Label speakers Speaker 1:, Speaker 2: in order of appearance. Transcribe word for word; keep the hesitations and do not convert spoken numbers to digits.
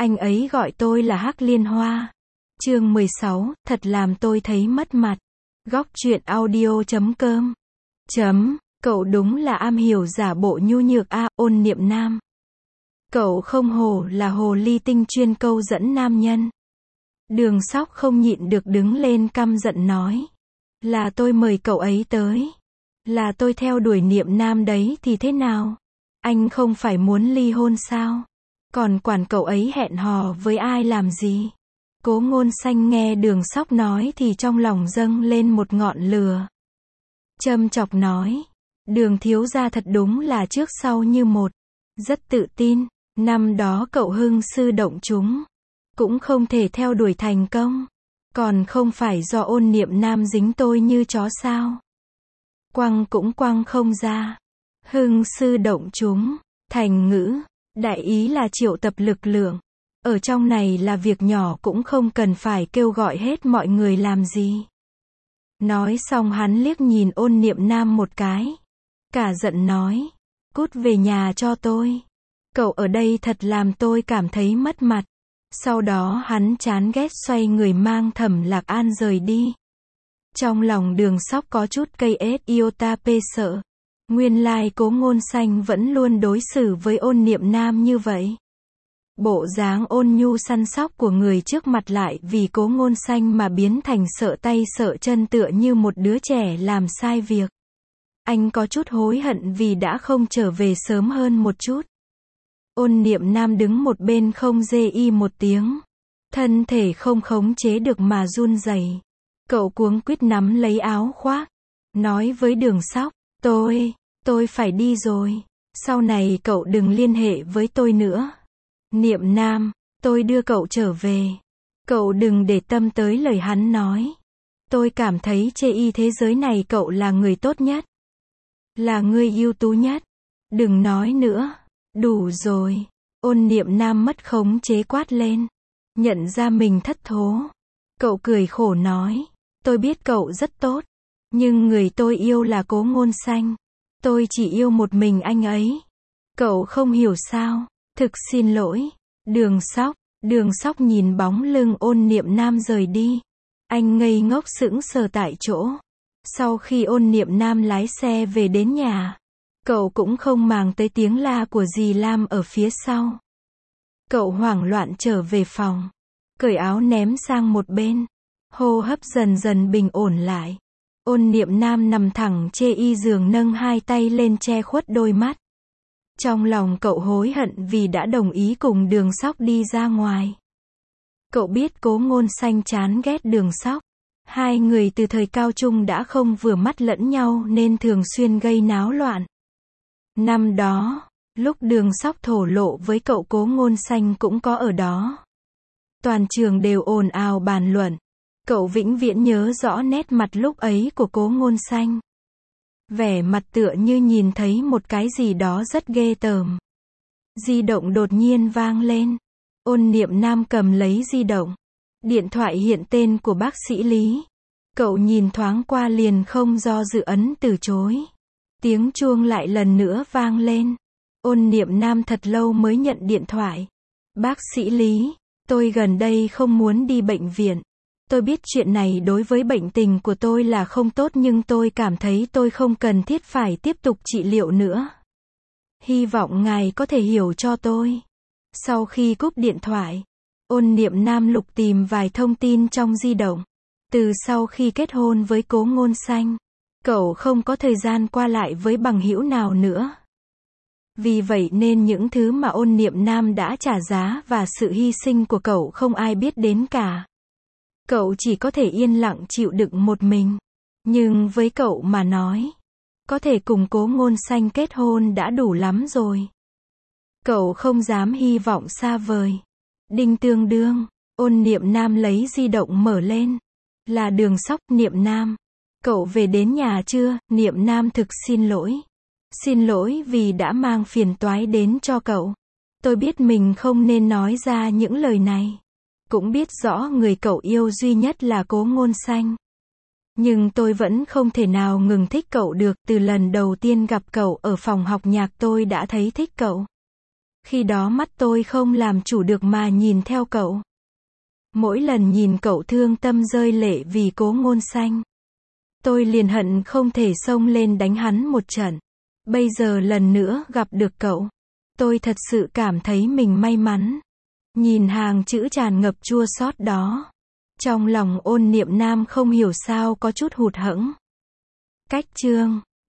Speaker 1: Anh ấy gọi tôi là Hắc Liên Hoa. Chương mười sáu, thật làm tôi thấy mất mặt. Góc truyện audio chấm com. Chấm, cậu đúng là am hiểu giả bộ nhu nhược a, Ôn Niệm Nam. Cậu không hổ là hồ ly tinh chuyên câu dẫn nam nhân. Đường Sóc không nhịn được đứng lên căm giận nói. Là tôi mời cậu ấy tới. Là tôi theo đuổi Niệm Nam đấy thì thế nào? Anh không phải muốn ly hôn sao? Còn quản cậu ấy hẹn hò với ai làm gì? Cố Ngôn Xanh nghe Đường Sóc nói thì trong lòng dâng lên một ngọn lửa. Châm chọc nói. Đường thiếu gia thật đúng là trước sau như một. Rất tự tin. Năm đó cậu hưng sư động chúng. Cũng không thể theo đuổi thành công. Còn không phải do Ôn Niệm Nam dính tôi như chó sao? Quăng cũng quăng không ra. Hưng sư động chúng. Thành ngữ. Đại ý là triệu tập lực lượng. Ở trong này là việc nhỏ cũng không cần phải kêu gọi hết mọi người làm gì. Nói xong hắn liếc nhìn Ôn Niệm Nam một cái. Cả giận nói. Cút về nhà cho tôi. Cậu ở đây thật làm tôi cảm thấy mất mặt. Sau đó hắn chán ghét xoay người mang Thẩm Lạc An rời đi. Trong lòng Đường Sóc có chút cây ết iota p sợ. Nguyên lai Cố Ngôn Xanh vẫn luôn đối xử với Ôn Niệm Nam như vậy. Bộ dáng ôn nhu săn sóc của người trước mặt lại vì Cố Ngôn Xanh mà biến thành sợ tay sợ chân tựa như một đứa trẻ làm sai việc. Anh có chút hối hận vì đã không trở về sớm hơn một chút. Ôn Niệm Nam đứng một bên không rê y một tiếng. Thân thể không khống chế được mà run rẩy. Cậu cuống quýt nắm lấy áo khoác. Nói với Đường Sóc. Tôi, tôi phải đi rồi. Sau này cậu đừng liên hệ với tôi nữa. Niệm Nam, tôi đưa cậu trở về. Cậu đừng để tâm tới lời hắn nói. Tôi cảm thấy chê y thế giới này cậu là người tốt nhất. Là người ưu tú nhất. Đừng nói nữa. Đủ rồi. Ôn Niệm Nam mất khống chế quát lên. Nhận ra mình thất thố. Cậu cười khổ nói. Tôi biết cậu rất tốt. Nhưng người tôi yêu là Cố Ngôn Xanh. Tôi chỉ yêu một mình anh ấy. Cậu không hiểu sao. Thực xin lỗi. Đường Sóc. Đường Sóc nhìn bóng lưng Ôn Niệm Nam rời đi. Anh ngây ngốc sững sờ tại chỗ. Sau khi Ôn Niệm Nam lái xe về đến nhà. Cậu cũng không màng tới tiếng la của dì Lam ở phía sau. Cậu hoảng loạn trở về phòng. Cởi áo ném sang một bên. Hô hấp dần dần bình ổn lại. Ôn Niệm Nam nằm thẳng chê y giường nâng hai tay lên che khuất đôi mắt. Trong lòng cậu hối hận vì đã đồng ý cùng Đường Sóc đi ra ngoài. Cậu biết Cố Ngôn Xanh chán ghét Đường Sóc. Hai người từ thời cao trung đã không vừa mắt lẫn nhau nên thường xuyên gây náo loạn. Năm đó, lúc Đường Sóc thổ lộ với cậu Cố Ngôn Xanh cũng có ở đó. Toàn trường đều ồn ào bàn luận. Cậu vĩnh viễn nhớ rõ nét mặt lúc ấy của Cố Ngôn Xanh. Vẻ mặt tựa như nhìn thấy một cái gì đó rất ghê tởm. Di động đột nhiên vang lên. Ôn Niệm Nam cầm lấy di động. Điện thoại hiện tên của bác sĩ Lý. Cậu nhìn thoáng qua liền không do dự ấn từ chối. Tiếng chuông lại lần nữa vang lên. Ôn Niệm Nam thật lâu mới nhận điện thoại. Bác sĩ Lý, tôi gần đây không muốn đi bệnh viện. Tôi biết chuyện này đối với bệnh tình của tôi là không tốt nhưng tôi cảm thấy tôi không cần thiết phải tiếp tục trị liệu nữa. Hy vọng ngài có thể hiểu cho tôi. Sau khi cúp điện thoại, Ôn Niệm Nam lục tìm vài thông tin trong di động. Từ sau khi kết hôn với Cố Ngôn Xanh, cậu không có thời gian qua lại với bằng hữu nào nữa. Vì vậy nên những thứ mà Ôn Niệm Nam đã trả giá và sự hy sinh của cậu không ai biết đến cả. Cậu chỉ có thể yên lặng chịu đựng một mình. Nhưng với cậu mà nói, có thể cùng Cố Ngôn Xanh kết hôn đã đủ lắm rồi. Cậu không dám hy vọng xa vời. Đinh tương đương, Ôn Niệm Nam lấy di động mở lên. Là Đường Sóc. Niệm Nam. Cậu về đến nhà chưa? Niệm Nam thực xin lỗi. Xin lỗi vì đã mang phiền toái đến cho cậu. Tôi biết mình không nên nói ra những lời này. Cũng biết rõ người cậu yêu duy nhất là Cố Ngôn Xanh. Nhưng tôi vẫn không thể nào ngừng thích cậu được. Từ lần đầu tiên gặp cậu ở phòng học nhạc tôi đã thấy thích cậu. Khi đó mắt tôi không làm chủ được mà nhìn theo cậu. Mỗi lần nhìn cậu thương tâm rơi lệ vì Cố Ngôn Xanh, tôi liền hận không thể xông lên đánh hắn một trận. Bây giờ lần nữa gặp được cậu, tôi thật sự cảm thấy mình may mắn. Nhìn hàng chữ tràn ngập chua xót đó, trong lòng Ôn Niệm Nam không hiểu sao có chút hụt hẫng. Cách chương